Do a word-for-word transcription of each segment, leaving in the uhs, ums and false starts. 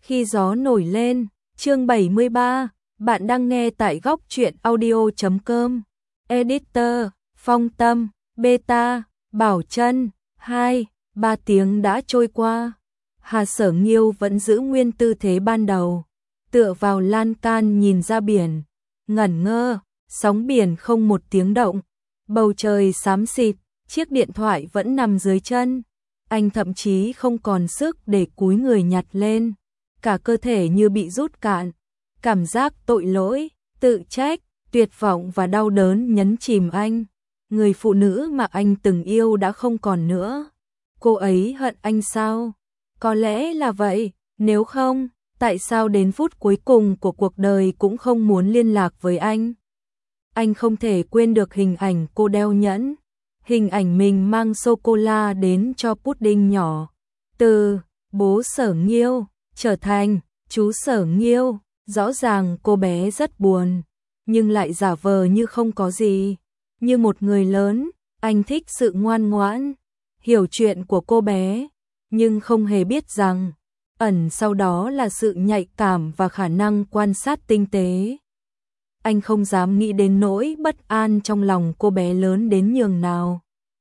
Khi gió nổi lên, chương bảy mươi ba, bạn đang nghe tại góc truyện audio chấm com. Editor, Phong Tâm, Beta, Bảo Trân, hai, ba tiếng đã trôi qua. Hà Sở Nghiêu vẫn giữ nguyên tư thế ban đầu, tựa vào lan can nhìn ra biển, ngẩn ngơ, sóng biển không một tiếng động, bầu trời xám xịt, chiếc điện thoại vẫn nằm dưới chân. Anh thậm chí không còn sức để cúi người nhặt lên, cả cơ thể như bị rút cạn, cảm giác tội lỗi, tự trách, tuyệt vọng và đau đớn nhấn chìm anh. Người phụ nữ mà anh từng yêu đã không còn nữa. Cô ấy hận anh sao? Có lẽ là vậy, nếu không, tại sao đến phút cuối cùng của cuộc đời cũng không muốn liên lạc với anh? Anh không thể quên được hình ảnh cô đeo nhẫn, hình ảnh mình mang sô-cô-la đến cho pudding nhỏ. Từ bố Sở Nghiêu trở thành chú Sở Nghiêu, rõ ràng cô bé rất buồn, nhưng lại giả vờ như không có gì. Như một người lớn, anh thích sự ngoan ngoãn, hiểu chuyện của cô bé, nhưng không hề biết rằng ẩn sau đó là sự nhạy cảm và khả năng quan sát tinh tế. Anh không dám nghĩ đến nỗi bất an trong lòng cô bé lớn đến nhường nào.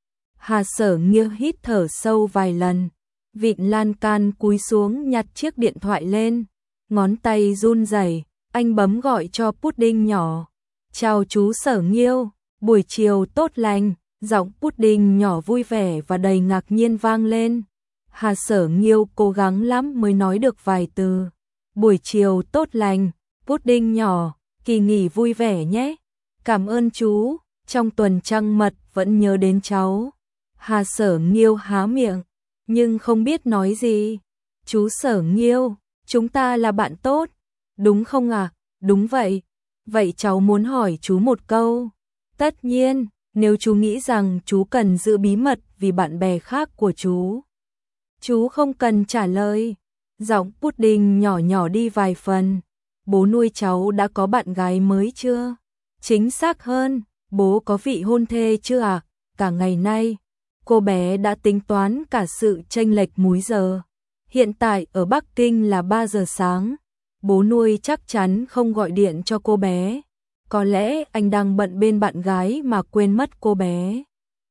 Hà Sở Nghiêu hít thở sâu vài lần, vịn lan can cúi xuống nhặt chiếc điện thoại lên, ngón tay run rẩy, anh bấm gọi cho pudding nhỏ. Chào chú Sở Nghiêu, buổi chiều tốt lành, giọng pudding nhỏ vui vẻ và đầy ngạc nhiên vang lên. Hà Sở Nghiêu cố gắng lắm mới nói được vài từ. Buổi chiều tốt lành, pudding nhỏ, kỳ nghỉ vui vẻ nhé. Cảm ơn chú, trong tuần trăng mật vẫn nhớ đến cháu. Hà Sở Nghiêu há miệng, nhưng không biết nói gì. Chú Sở Nghiêu, chúng ta là bạn tốt, đúng không ạ? À? Đúng vậy. Vậy cháu muốn hỏi chú một câu. Tất nhiên, nếu chú nghĩ rằng chú cần giữ bí mật vì bạn bè khác của chú, chú không cần trả lời. Giọng pudding nhỏ nhỏ đi vài phần. Bố nuôi cháu đã có bạn gái mới chưa? Chính xác hơn, bố có vị hôn thê chưa ạ? À? Cả ngày nay, cô bé đã tính toán cả sự chênh lệch múi giờ. Hiện tại ở Bắc Kinh là ba giờ sáng. Bố nuôi chắc chắn không gọi điện cho cô bé. Có lẽ anh đang bận bên bạn gái mà quên mất cô bé.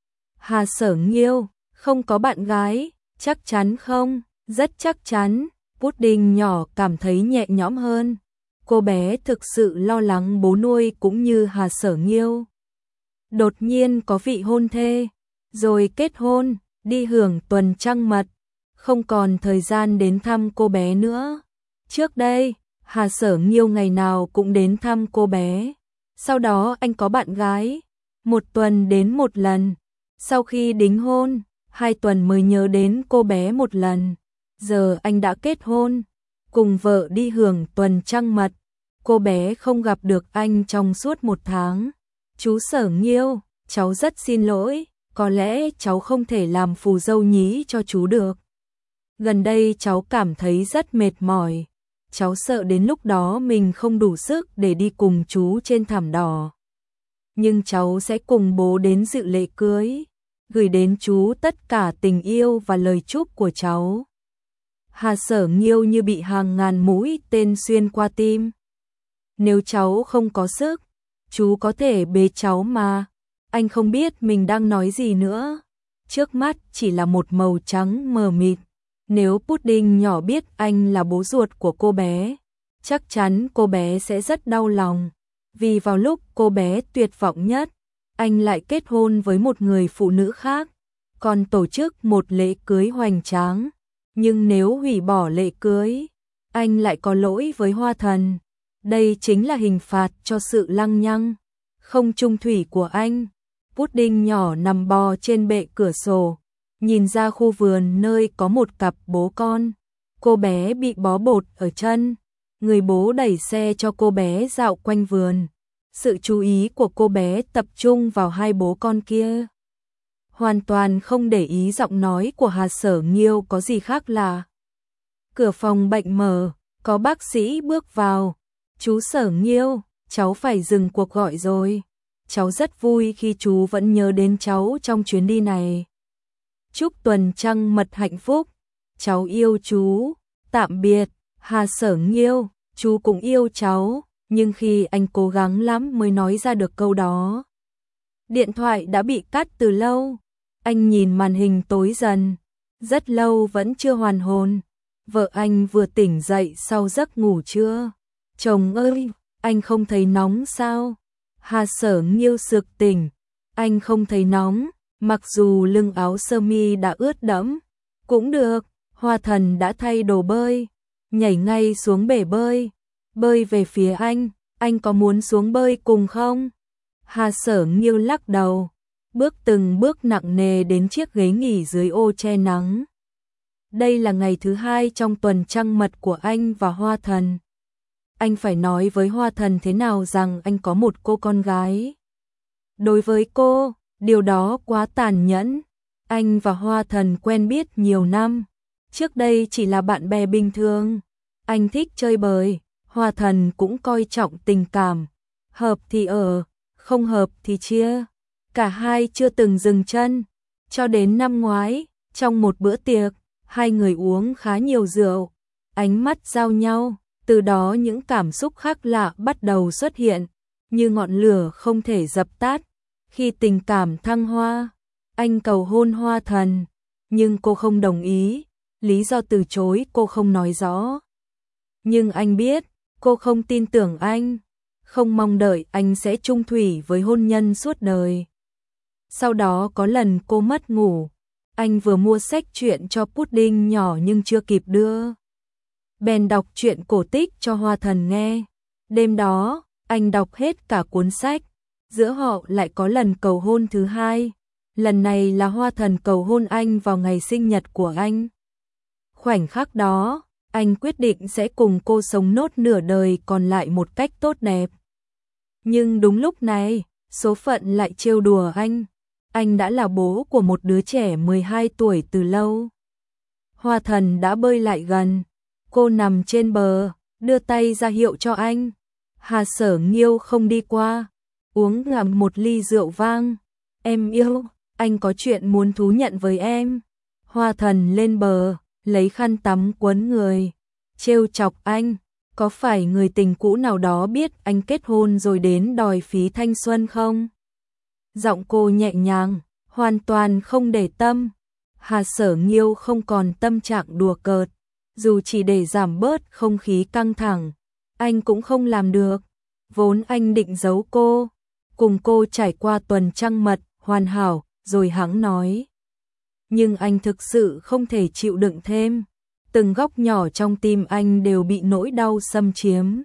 Hà Sở Nghiêu, không có bạn gái, chắc chắn không? Rất chắc chắn. Pudding nhỏ cảm thấy nhẹ nhõm hơn. Cô bé thực sự lo lắng bố nuôi cũng như Hà Sở Nghiêu. Đột nhiên có vị hôn thê, rồi kết hôn, đi hưởng tuần trăng mật, không còn thời gian đến thăm cô bé nữa. Trước đây, Hà Sở Nghiêu ngày nào cũng đến thăm cô bé. Sau đó anh có bạn gái, một tuần đến một lần. Sau khi đính hôn, hai tuần mới nhớ đến cô bé một lần. Giờ anh đã kết hôn, cùng vợ đi hưởng tuần trăng mật. Cô bé không gặp được anh trong suốt một tháng. Chú Sở Nghiêu, cháu rất xin lỗi, có lẽ cháu không thể làm phù dâu nhí cho chú được. Gần đây cháu cảm thấy rất mệt mỏi. Cháu sợ đến lúc đó mình không đủ sức để đi cùng chú trên thảm đỏ. Nhưng cháu sẽ cùng bố đến dự lễ cưới, gửi đến chú tất cả tình yêu và lời chúc của cháu. Hà Sở Nghiêu như bị hàng ngàn mũi tên xuyên qua tim. Nếu cháu không có sức, chú có thể bế cháu mà. Anh không biết mình đang nói gì nữa. Trước mắt chỉ là một màu trắng mờ mịt. Nếu pudding nhỏ biết anh là bố ruột của cô bé, chắc chắn cô bé sẽ rất đau lòng. Vì vào lúc cô bé tuyệt vọng nhất, anh lại kết hôn với một người phụ nữ khác, còn tổ chức một lễ cưới hoành tráng. Nhưng nếu hủy bỏ lễ cưới, anh lại có lỗi với Hoa Thần. Đây chính là hình phạt cho sự lăng nhăng, không trung thủy của anh. Pudding nhỏ nằm bò trên bệ cửa sổ, nhìn ra khu vườn nơi có một cặp bố con. Cô bé bị bó bột ở chân. Người bố đẩy xe cho cô bé dạo quanh vườn. Sự chú ý của cô bé tập trung vào hai bố con kia, hoàn toàn không để ý giọng nói của Hà Sở Nghiêu có gì khác lạ. Cửa phòng bệnh mở, có bác sĩ bước vào. Chú Sở Nghiêu, cháu phải dừng cuộc gọi rồi. Cháu rất vui khi chú vẫn nhớ đến cháu trong chuyến đi này. Chúc tuần trăng mật hạnh phúc. Cháu yêu chú. Tạm biệt. Hà Sở Nghiêu, chú cũng yêu cháu, nhưng khi anh cố gắng lắm mới nói ra được câu đó. Điện thoại đã bị cắt từ lâu, anh nhìn màn hình tối dần, rất lâu vẫn chưa hoàn hồn. Vợ anh vừa tỉnh dậy sau giấc ngủ trưa. Chồng ơi, anh không thấy nóng sao? Hà Sở Nghiêu sực tỉnh, anh không thấy nóng, mặc dù lưng áo sơ mi đã ướt đẫm. Cũng được, Hoa Thần đã thay đồ bơi, nhảy ngay xuống bể bơi, bơi về phía anh, anh có muốn xuống bơi cùng không? Hà Sở Nghiêu lắc đầu, bước từng bước nặng nề đến chiếc ghế nghỉ dưới ô che nắng. Đây là ngày thứ hai trong tuần trăng mật của anh và Hoa Thần. Anh phải nói với Hoa Thần thế nào rằng anh có một cô con gái. Đối với cô, điều đó quá tàn nhẫn. Anh và Hoa Thần quen biết nhiều năm, trước đây chỉ là bạn bè bình thường. Anh thích chơi bời, Hoa Thần cũng coi trọng tình cảm. Hợp thì ở, không hợp thì chia. Cả hai chưa từng dừng chân. Cho đến năm ngoái, trong một bữa tiệc, hai người uống khá nhiều rượu, ánh mắt giao nhau, từ đó những cảm xúc khác lạ bắt đầu xuất hiện, như ngọn lửa không thể dập tắt. Khi tình cảm thăng hoa, anh cầu hôn Hoa Thần, nhưng cô không đồng ý, lý do từ chối cô không nói rõ. Nhưng anh biết, cô không tin tưởng anh, không mong đợi anh sẽ chung thủy với hôn nhân suốt đời. Sau đó có lần cô mất ngủ, anh vừa mua sách truyện cho Pudding nhỏ nhưng chưa kịp đưa. Bèn đọc truyện cổ tích cho Hoa Thần nghe. Đêm đó, anh đọc hết cả cuốn sách. Giữa họ lại có lần cầu hôn thứ hai. Lần này là Hoa Thần cầu hôn anh vào ngày sinh nhật của anh. Khoảnh khắc đó, anh quyết định sẽ cùng cô sống nốt nửa đời còn lại một cách tốt đẹp. Nhưng đúng lúc này, số phận lại trêu đùa anh. Anh đã là bố của một đứa trẻ mười hai tuổi từ lâu. Hoa Thần đã bơi lại gần. Cô nằm trên bờ, đưa tay ra hiệu cho anh. Hà Sở Nghiêu không đi qua, uống ngậm một ly rượu vang. Em yêu, anh có chuyện muốn thú nhận với em. Hoa Thần lên bờ, lấy khăn tắm quấn người, trêu chọc anh. Có phải người tình cũ nào đó biết anh kết hôn rồi đến đòi phí thanh xuân không? Giọng cô nhẹ nhàng, hoàn toàn không để tâm. Hà Sở Nghiêu không còn tâm trạng đùa cợt, dù chỉ để giảm bớt không khí căng thẳng, anh cũng không làm được. Vốn anh định giấu cô, cùng cô trải qua tuần trăng mật hoàn hảo, rồi hắng nói. Nhưng anh thực sự không thể chịu đựng thêm, từng góc nhỏ trong tim anh đều bị nỗi đau xâm chiếm.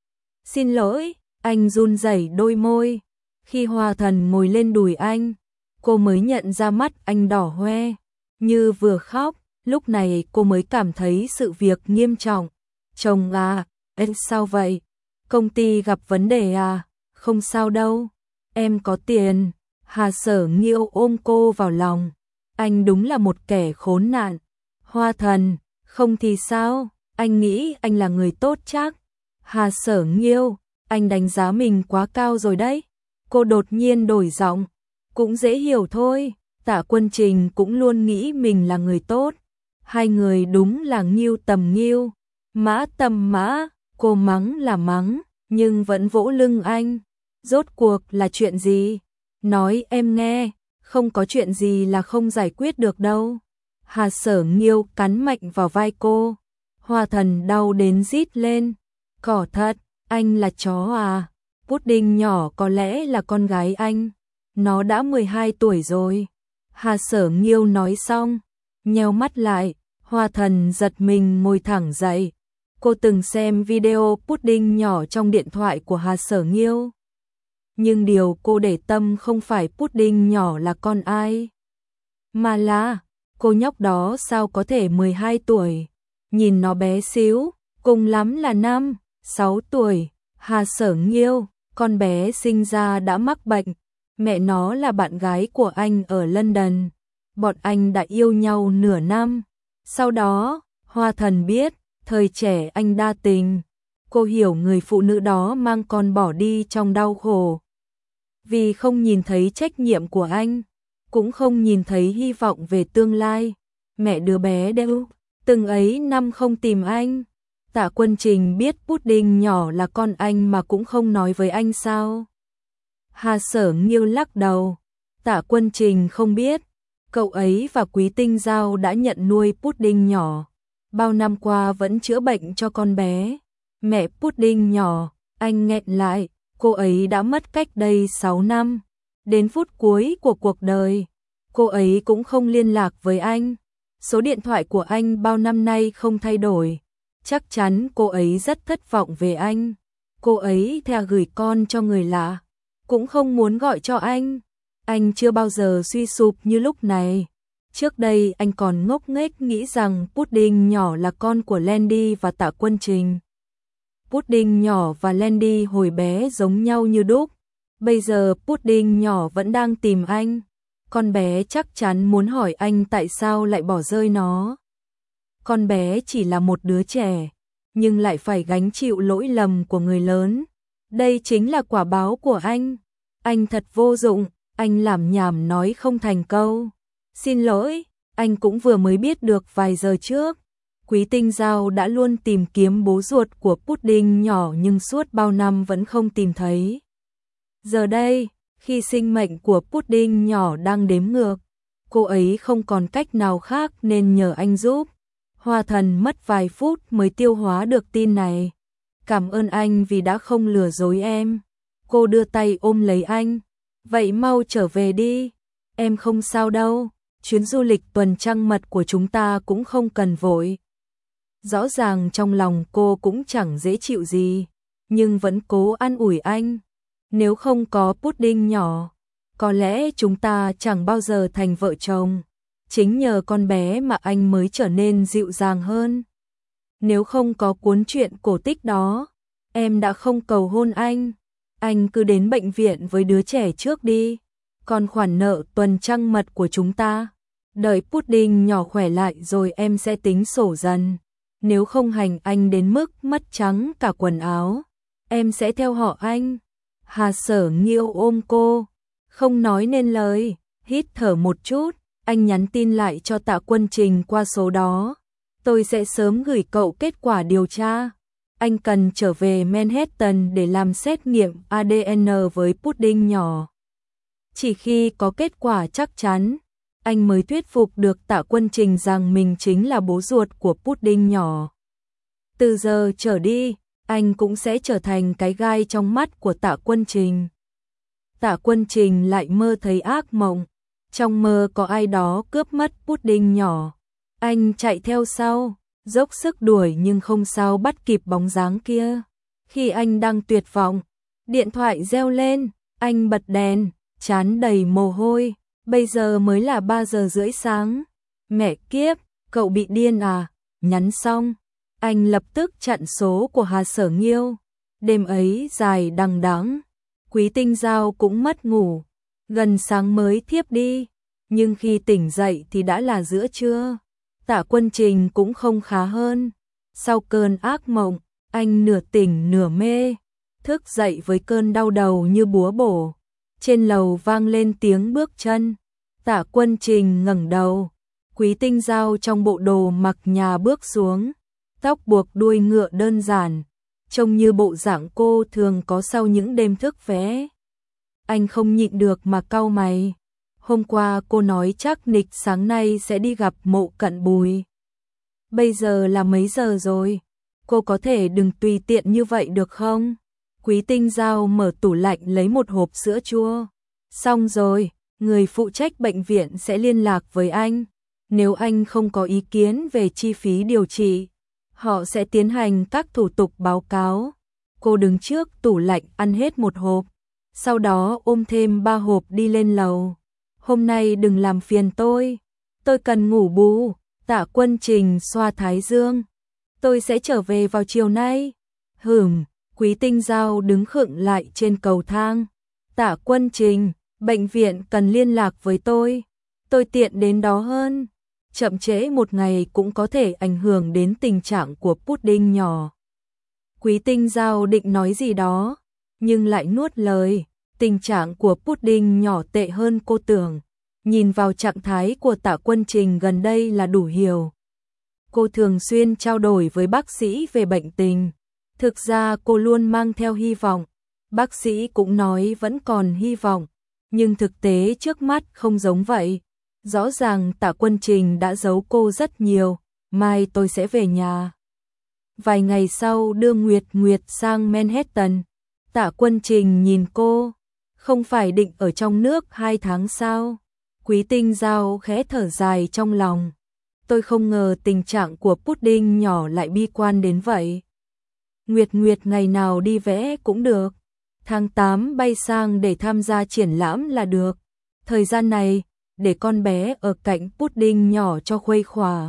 Xin lỗi, anh run rẩy đôi môi. Khi Hoa Thần ngồi lên đùi anh, cô mới nhận ra mắt anh đỏ hoe, như vừa khóc. Lúc này cô mới cảm thấy sự việc nghiêm trọng. Chồng à, em sao vậy? Công ty gặp vấn đề à? Không sao đâu, em có tiền. Hà Sở Nghiêu ôm cô vào lòng. Anh đúng là một kẻ khốn nạn. Hoa Thần, không thì sao? Anh nghĩ anh là người tốt chắc. Hà Sở Nghiêu, anh đánh giá mình quá cao rồi đấy. Cô đột nhiên đổi giọng. Cũng dễ hiểu thôi, Tạ Quân Trình cũng luôn nghĩ mình là người tốt. Hai người đúng là nghiêu tầm nghiêu, mã tầm mã. Cô mắng là mắng, nhưng vẫn vỗ lưng anh. Rốt cuộc là chuyện gì? Nói em nghe, không có chuyện gì là không giải quyết được đâu. Hà Sở Nghiêu cắn mạnh vào vai cô. Hoa Thần đau đến rít lên. Cỏ thật, anh là chó à? Pudding nhỏ có lẽ là con gái anh. Nó đã mười hai tuổi rồi. Hà Sở Nghiêu nói xong, nheo mắt lại. Hoa Thần giật mình ngồi thẳng dậy. Cô từng xem video Pudding nhỏ trong điện thoại của Hà Sở Nghiêu. Nhưng điều cô để tâm không phải Pudding nhỏ là con ai, mà là cô nhóc đó sao có thể mười hai tuổi. Nhìn nó bé xíu, cùng lắm là năm, sáu tuổi. Hà Sở Nghiêu, con bé sinh ra đã mắc bệnh. Mẹ nó là bạn gái của anh ở London. Bọn anh đã yêu nhau nửa năm. Sau đó, Hoa Thần biết, thời trẻ anh đa tình. Cô hiểu người phụ nữ đó mang con bỏ đi trong đau khổ. Vì không nhìn thấy trách nhiệm của anh, cũng không nhìn thấy hy vọng về tương lai. Mẹ đứa bé đều từng ấy năm không tìm anh. Tạ Quân Trình biết pudding nhỏ là con anh mà cũng không nói với anh sao? Hà Sở Nghiêu lắc đầu. Tạ Quân Trình không biết. Cậu ấy và Quý Tinh Giao đã nhận nuôi pudding nhỏ. Bao năm qua vẫn chữa bệnh cho con bé. Mẹ pudding nhỏ, anh nghẹn lại, cô ấy đã mất cách đây sáu năm. Đến phút cuối của cuộc đời, cô ấy cũng không liên lạc với anh. Số điện thoại của anh bao năm nay không thay đổi. Chắc chắn cô ấy rất thất vọng về anh. Cô ấy thà gửi con cho người lạ, cũng không muốn gọi cho anh. Anh chưa bao giờ suy sụp như lúc này. Trước đây anh còn ngốc nghếch nghĩ rằng pudding nhỏ là con của Landy và Tạ Quân Trình. Pudding nhỏ và Landy hồi bé giống nhau như đúc. Bây giờ pudding nhỏ vẫn đang tìm anh. Con bé chắc chắn muốn hỏi anh tại sao lại bỏ rơi nó. Con bé chỉ là một đứa trẻ, nhưng lại phải gánh chịu lỗi lầm của người lớn. Đây chính là quả báo của anh. Anh thật vô dụng, anh làm nhảm nói không thành câu. Xin lỗi, anh cũng vừa mới biết được vài giờ trước. Quý Tinh Giao đã luôn tìm kiếm bố ruột của pudding nhỏ nhưng suốt bao năm vẫn không tìm thấy. Giờ đây, khi sinh mệnh của pudding nhỏ đang đếm ngược, cô ấy không còn cách nào khác nên nhờ anh giúp. Hoa Thần mất vài phút mới tiêu hóa được tin này. Cảm ơn anh vì đã không lừa dối em. Cô đưa tay ôm lấy anh. Vậy mau trở về đi. Em không sao đâu. Chuyến du lịch tuần trăng mật của chúng ta cũng không cần vội. Rõ ràng trong lòng cô cũng chẳng dễ chịu gì, nhưng vẫn cố an ủi anh. Nếu không có pudding nhỏ, có lẽ chúng ta chẳng bao giờ thành vợ chồng. Chính nhờ con bé mà anh mới trở nên dịu dàng hơn. Nếu không có cuốn truyện cổ tích đó, em đã không cầu hôn anh. Anh cứ đến bệnh viện với đứa trẻ trước đi. Còn khoản nợ tuần trăng mật của chúng ta, đợi pudding nhỏ khỏe lại rồi em sẽ tính sổ dần. Nếu không hành anh đến mức mất trắng cả quần áo, em sẽ theo họ anh. Hà Sở Nghiêu ôm cô, không nói nên lời, hít thở một chút. Anh nhắn tin lại cho Tạ Quân Trình qua số đó. Tôi sẽ sớm gửi cậu kết quả điều tra. Anh cần trở về Manhattan để làm xét nghiệm a đê en với pudding nhỏ. Chỉ khi có kết quả chắc chắn, anh mới thuyết phục được Tạ Quân Trình rằng mình chính là bố ruột của pudding nhỏ. Từ giờ trở đi, anh cũng sẽ trở thành cái gai trong mắt của Tạ Quân Trình. Tạ Quân Trình lại mơ thấy ác mộng. Trong mơ có ai đó cướp mất pudding nhỏ. Anh chạy theo sau, dốc sức đuổi nhưng không sao bắt kịp bóng dáng kia. Khi anh đang tuyệt vọng, điện thoại reo lên, anh bật đèn, trán đầy mồ hôi. Bây giờ mới là ba giờ rưỡi sáng. Mẹ kiếp, cậu bị điên à? Nhắn xong, anh lập tức chặn số của Hà Sở Nghiêu. Đêm ấy dài đằng đẵng, Quý Tinh Giao cũng mất ngủ. Gần sáng mới thiếp đi, nhưng khi tỉnh dậy thì đã là giữa trưa. Tạ Quân Trình cũng không khá hơn. Sau cơn ác mộng, anh nửa tỉnh nửa mê, thức dậy với cơn đau đầu như búa bổ. Trên lầu vang lên tiếng bước chân. Tạ Quân Trình ngẩng đầu. Quý Tinh Giao trong bộ đồ mặc nhà bước xuống, tóc buộc đuôi ngựa đơn giản, trông như bộ dạng cô thường có sau những đêm thức vẽ. Anh không nhịn được mà cau mày. Hôm qua cô nói chắc nịch sáng nay sẽ đi gặp Mộ Cận Bùi. Bây giờ là mấy giờ rồi? Cô có thể đừng tùy tiện như vậy được không? Quý Tinh Giao mở tủ lạnh lấy một hộp sữa chua. Xong rồi, người phụ trách bệnh viện sẽ liên lạc với anh. Nếu anh không có ý kiến về chi phí điều trị, họ sẽ tiến hành các thủ tục báo cáo. Cô đứng trước tủ lạnh ăn hết một hộp, sau đó ôm thêm ba hộp đi lên lầu. Hôm nay đừng làm phiền tôi, tôi cần ngủ bù. Tạ Quân Trình xoa thái dương. Tôi sẽ trở về vào chiều nay. Hửm, Quý Tinh Giao đứng khựng lại trên cầu thang. Tạ Quân Trình, bệnh viện cần liên lạc với tôi. Tôi tiện đến đó hơn. Chậm trễ một ngày cũng có thể ảnh hưởng đến tình trạng của pudding nhỏ. Quý Tinh Giao định nói gì đó, nhưng lại nuốt lời. Tình trạng của pudding nhỏ tệ hơn cô tưởng. Nhìn vào trạng thái của Tạ Quân Trình gần đây là đủ hiểu. cô thường xuyên trao đổi với bác sĩ về bệnh tình. Thực ra cô luôn mang theo hy vọng. Bác sĩ cũng nói vẫn còn hy vọng, nhưng thực tế trước mắt không giống vậy. Rõ ràng Tạ Quân Trình đã giấu cô rất nhiều, mai tôi sẽ về nhà. Vài ngày sau đưa Nguyệt Nguyệt sang Manhattan. Tạ Quân Trình nhìn cô, không phải định ở trong nước hai tháng sao? Quý Tinh Giao khẽ thở dài trong lòng. Tôi không ngờ tình trạng của pudding nhỏ lại bi quan đến vậy. Nguyệt Nguyệt ngày nào đi vẽ cũng được. Tháng tám bay sang để tham gia triển lãm là được. Thời gian này, để con bé ở cạnh pudding nhỏ cho khuây khỏa.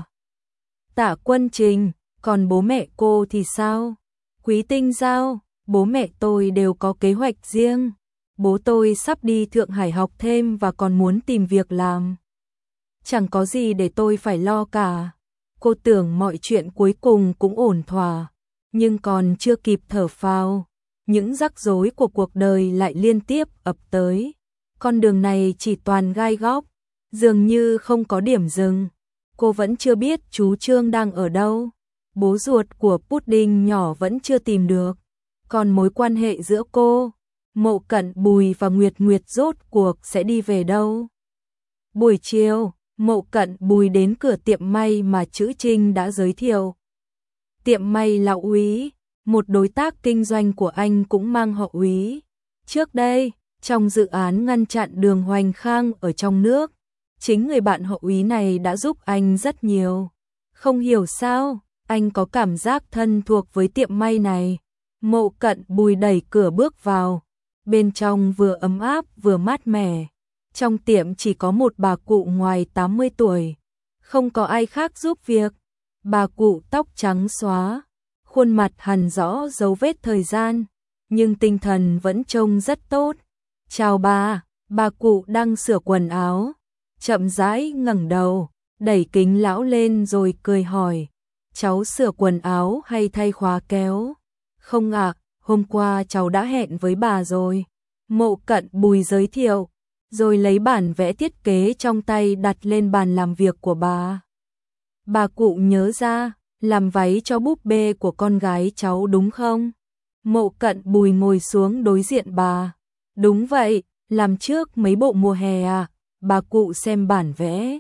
Tạ Quân Trình, còn bố mẹ cô thì sao? Quý Tinh Giao, bố mẹ tôi đều có kế hoạch riêng. Bố tôi sắp đi Thượng Hải học thêm và còn muốn tìm việc làm. Chẳng có gì để tôi phải lo cả. Cô tưởng mọi chuyện cuối cùng cũng ổn thỏa, nhưng còn chưa kịp thở phào, những rắc rối của cuộc đời lại liên tiếp ập tới. Con đường này chỉ toàn gai góc, dường như không có điểm dừng. Cô vẫn chưa biết chú Trương đang ở đâu. Bố ruột của pudding nhỏ vẫn chưa tìm được. Còn mối quan hệ giữa cô, Mộ Cận Bùi và Nguyệt Nguyệt rốt cuộc sẽ đi về đâu? Buổi chiều, Mộ Cận Bùi đến cửa tiệm may mà Chữ Trinh đã giới thiệu. Tiệm may Lão Úy, một đối tác kinh doanh của anh cũng mang họ Úy. Trước đây, trong dự án ngăn chặn đường Hoành Khang ở trong nước, chính người bạn họ Úy này đã giúp anh rất nhiều. Không hiểu sao, anh có cảm giác thân thuộc với tiệm may này. Mộ Cận Bùi đẩy cửa bước vào. Bên trong vừa ấm áp vừa mát mẻ. Trong tiệm chỉ có một bà cụ ngoài tám mươi tuổi. Không có ai khác giúp việc. Bà cụ tóc trắng xóa, khuôn mặt hằn rõ dấu vết thời gian, nhưng tinh thần vẫn trông rất tốt. Chào bà, bà cụ đang sửa quần áo. Chậm rãi ngẩng đầu, đẩy kính lão lên rồi cười hỏi. Cháu sửa quần áo hay thay khóa kéo? Không ạ, hôm qua cháu đã hẹn với bà rồi. Mộ Cận Bùi giới thiệu, rồi lấy bản vẽ thiết kế trong tay đặt lên bàn làm việc của bà. Bà cụ nhớ ra, làm váy cho búp bê của con gái cháu đúng không? Mộ Cận Bùi ngồi xuống đối diện bà. Đúng vậy, làm trước mấy bộ mùa hè à? Bà cụ xem bản vẽ.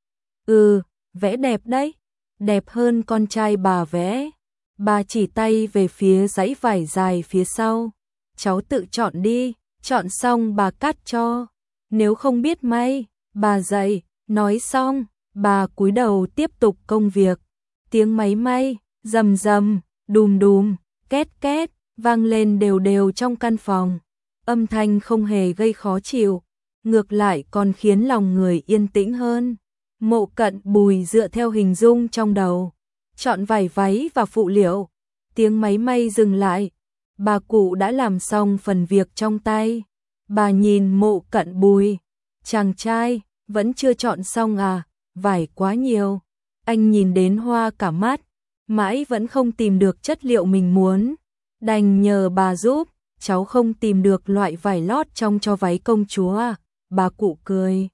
Ừ, vẽ đẹp đấy. Đẹp hơn con trai bà vẽ. Bà chỉ tay về phía dãy vải dài phía sau. Cháu tự chọn đi, chọn xong bà cắt cho. Nếu không biết may, bà dạy. Nói xong, bà cúi đầu tiếp tục công việc. Tiếng máy may, rầm rầm, đùm đùm, két két, vang lên đều đều trong căn phòng. Âm thanh không hề gây khó chịu, ngược lại còn khiến lòng người yên tĩnh hơn. Mộ Cận Bùi dựa theo hình dung trong đầu, chọn vải váy và phụ liệu. Tiếng máy may dừng lại, bà cụ đã làm xong phần việc trong tay. Bà nhìn Mộ Cận Bùi, chàng trai, vẫn chưa chọn xong à, vải quá nhiều. Anh nhìn đến hoa cả mắt, mãi vẫn không tìm được chất liệu mình muốn. Đành nhờ bà giúp, cháu không tìm được loại vải lót trong cho váy công chúa à, bà cụ cười.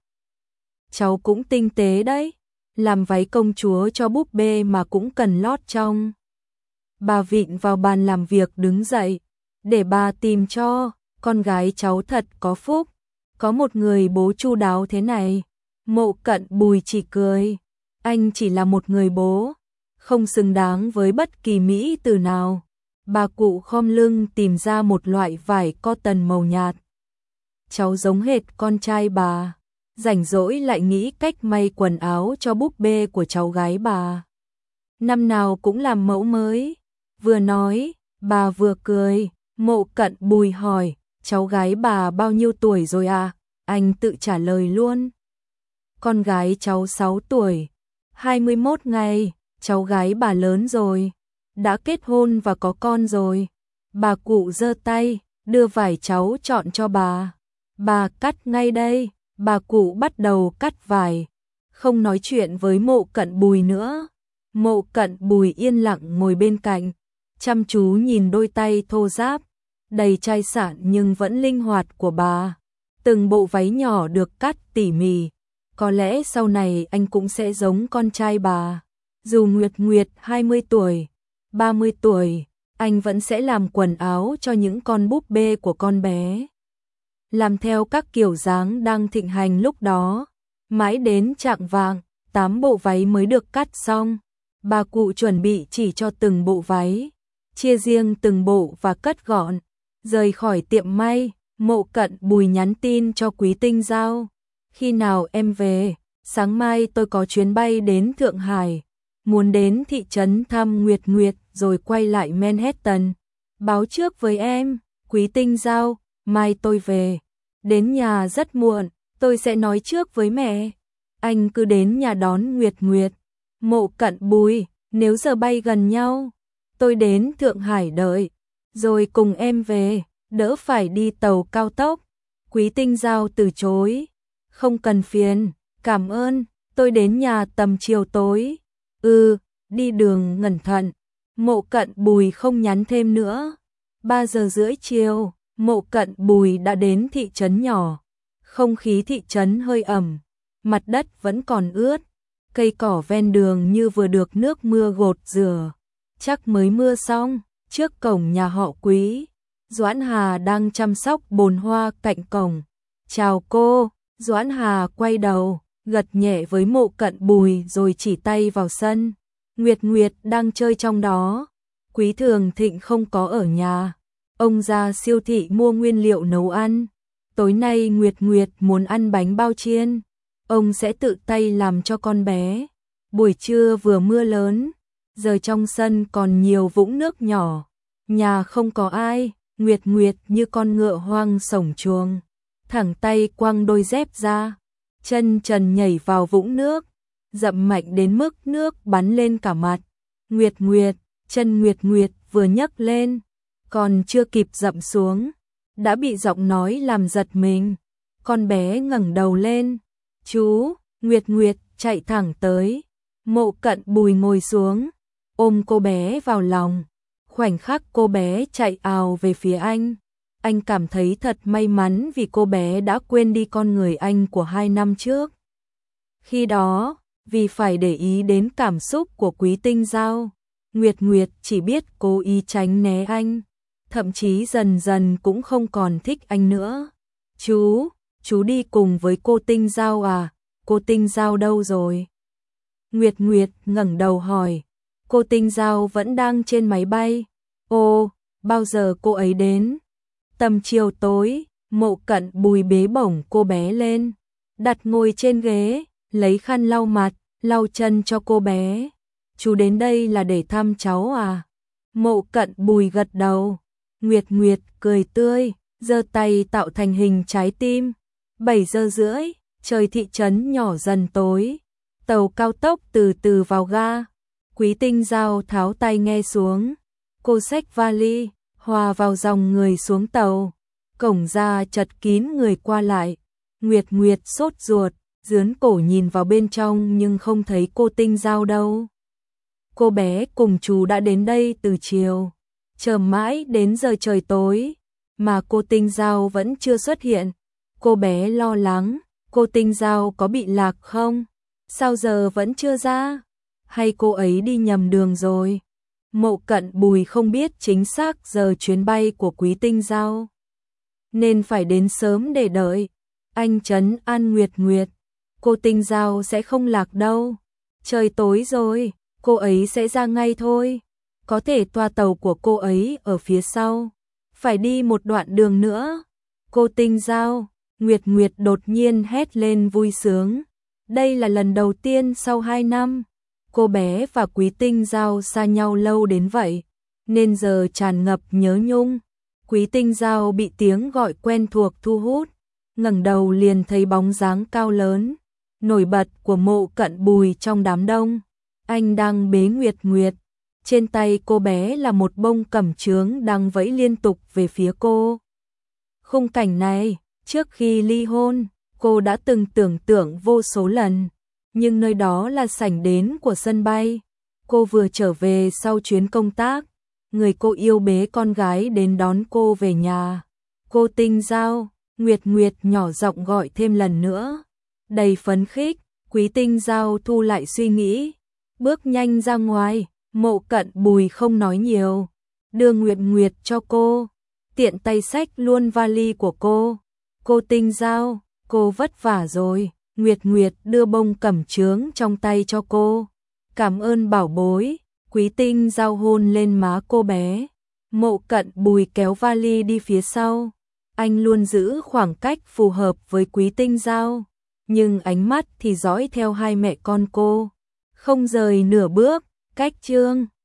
Cháu cũng tinh tế đấy, làm váy công chúa cho búp bê mà cũng cần lót trong. Bà vịn vào bàn làm việc đứng dậy, để bà tìm cho, con gái cháu thật có phúc, có một người bố chu đáo thế này. Mộ Cận Bùi chỉ cười, anh chỉ là một người bố, không xứng đáng với bất kỳ mỹ từ nào. Bà cụ khom lưng tìm ra một loại vải cotton màu nhạt. Cháu giống hệt con trai bà, rảnh rỗi lại nghĩ cách may quần áo cho búp bê của cháu gái bà. Năm nào cũng làm mẫu mới. Vừa nói, bà vừa cười. Mộ Cận Bùi hỏi, cháu gái bà bao nhiêu tuổi rồi à? Anh tự trả lời luôn. Con gái cháu sáu tuổi, hai mươi mốt ngày, cháu gái bà lớn rồi, đã kết hôn và có con rồi. Bà cụ giơ tay, đưa vải cháu chọn cho bà. Bà cắt ngay đây. Bà cụ bắt đầu cắt vải, không nói chuyện với Mộ Cận Bùi nữa. Mộ Cận Bùi yên lặng ngồi bên cạnh, chăm chú nhìn đôi tay thô ráp, đầy chai sạn nhưng vẫn linh hoạt của bà. Từng bộ váy nhỏ được cắt tỉ mỉ, có lẽ sau này anh cũng sẽ giống con trai bà. Dù Nguyệt Nguyệt hai mươi tuổi, ba mươi tuổi, anh vẫn sẽ làm quần áo cho những con búp bê của con bé. Làm theo các kiểu dáng đang thịnh hành lúc đó, mãi đến chạng vạng, tám bộ váy mới được cắt xong. Bà cụ chuẩn bị chỉ cho từng bộ váy, chia riêng từng bộ và cất gọn. Rời khỏi tiệm may, Mộ Cận Bùi nhắn tin cho Quý Tinh Giao. Khi nào em về? Sáng mai tôi có chuyến bay đến Thượng Hải, muốn đến thị trấn thăm Nguyệt Nguyệt rồi quay lại Manhattan. Báo trước với em. Quý Tinh Giao, mai tôi về. Đến nhà rất muộn, tôi sẽ nói trước với mẹ. Anh cứ đến nhà đón Nguyệt Nguyệt. Mộ Cận Bùi, nếu giờ bay gần nhau, tôi đến Thượng Hải đợi, rồi cùng em về, đỡ phải đi tàu cao tốc. Quý Tinh Giao từ chối. Không cần phiền, cảm ơn, tôi đến nhà tầm chiều tối. Ừ, đi đường cẩn thận. Mộ Cận Bùi không nhắn thêm nữa. ba giờ rưỡi chiều, Mộ Cận Bùi đã đến thị trấn nhỏ. Không khí thị trấn hơi ẩm, mặt đất vẫn còn ướt. Cây cỏ ven đường như vừa được nước mưa gột rửa. Chắc mới mưa xong. Trước cổng nhà họ Quý, Doãn Hà đang chăm sóc bồn hoa cạnh cổng. Chào cô. Doãn Hà quay đầu, gật nhẹ với Mộ Cận Bùi rồi chỉ tay vào sân. Nguyệt Nguyệt đang chơi trong đó. Quý Thường Thịnh không có ở nhà. Ông ra siêu thị mua nguyên liệu nấu ăn. Tối nay Nguyệt Nguyệt muốn ăn bánh bao chiên. Ông sẽ tự tay làm cho con bé. Buổi trưa vừa mưa lớn, giờ trong sân còn nhiều vũng nước nhỏ. Nhà không có ai, Nguyệt Nguyệt như con ngựa hoang sổng chuồng. Thẳng tay quăng đôi dép ra, chân trần nhảy vào vũng nước, dậm mạnh đến mức nước bắn lên cả mặt. Nguyệt Nguyệt, chân Nguyệt Nguyệt vừa nhấc lên, còn chưa kịp dậm xuống, đã bị giọng nói làm giật mình. Con bé ngẩng đầu lên. Chú. Nguyệt Nguyệt chạy thẳng tới. Mộ Cận Bùi ngồi xuống, ôm cô bé vào lòng. Khoảnh khắc cô bé chạy ào về phía anh, anh cảm thấy thật may mắn vì cô bé đã quên đi con người anh của hai năm trước. Khi đó, vì phải để ý đến cảm xúc của Quý Tinh Giao, Nguyệt Nguyệt chỉ biết cố ý tránh né anh, thậm chí dần dần cũng không còn thích anh nữa. Chú, chú đi cùng với cô Tinh Giao à? Cô Tinh Giao đâu rồi? Nguyệt Nguyệt ngẩng đầu hỏi. Cô Tinh Giao vẫn đang trên máy bay. Ồ, bao giờ cô ấy đến? Tầm chiều tối. Mộ Cận Bùi bế bổng cô bé lên, đặt ngồi trên ghế, lấy khăn lau mặt, lau chân cho cô bé. Chú đến đây là để thăm cháu à? Mộ Cận Bùi gật đầu. Nguyệt Nguyệt cười tươi, giơ tay tạo thành hình trái tim. bảy giờ rưỡi, trời thị trấn nhỏ dần tối. Tàu cao tốc từ từ vào ga. Quý Tinh Giao tháo tai nghe xuống. Cô xách vali, hòa vào dòng người xuống tàu. Cổng ra chật kín người qua lại. Nguyệt Nguyệt sốt ruột, dướn cổ nhìn vào bên trong nhưng không thấy cô Tinh Giao đâu. Cô bé cùng chú đã đến đây từ chiều, chờ mãi đến giờ trời tối, mà cô Tinh Giao vẫn chưa xuất hiện. Cô bé lo lắng, cô Tinh Giao có bị lạc không? Sao giờ vẫn chưa ra? Hay cô ấy đi nhầm đường rồi? Mộ Cận Bùi không biết chính xác giờ chuyến bay của Quý Tinh Giao, nên phải đến sớm để đợi. Anh trấn an Nguyệt Nguyệt, cô Tinh Giao sẽ không lạc đâu. Trời tối rồi, cô ấy sẽ ra ngay thôi. Có thể toa tàu của cô ấy ở phía sau, phải đi một đoạn đường nữa. Cô Tinh Giao, Nguyệt Nguyệt đột nhiên hét lên vui sướng. Đây là lần đầu tiên sau hai năm, cô bé và Quý Tinh Giao xa nhau lâu đến vậy, nên giờ tràn ngập nhớ nhung. Quý Tinh Giao bị tiếng gọi quen thuộc thu hút, ngẩng đầu liền thấy bóng dáng cao lớn, nổi bật của Mộ Cận Bùi trong đám đông. Anh đang bế Nguyệt Nguyệt, trên tay cô bé là một bông cẩm chướng đang vẫy liên tục về phía cô. Khung cảnh này, trước khi ly hôn, cô đã từng tưởng tượng vô số lần, nhưng nơi đó là sảnh đến của sân bay. Cô vừa trở về sau chuyến công tác, người cô yêu bế con gái đến đón cô về nhà. Cô Tinh Giao, Nguyệt Nguyệt nhỏ giọng gọi thêm lần nữa, đầy phấn khích. Quý Tinh Giao thu lại suy nghĩ, bước nhanh ra ngoài, Mộ Cận Bùi không nói nhiều, đưa Nguyệt Nguyệt cho cô, tiện tay xách luôn vali của cô. Cô Tinh Giao, cô vất vả rồi. Nguyệt Nguyệt đưa bông cẩm chướng trong tay cho cô. Cảm ơn bảo bối. Quý Tinh Giao hôn lên má cô bé. Mộ Cận Bùi kéo vali đi phía sau. Anh luôn giữ khoảng cách phù hợp với Quý Tinh Giao, nhưng ánh mắt thì dõi theo hai mẹ con cô, không rời nửa bước. Cách chương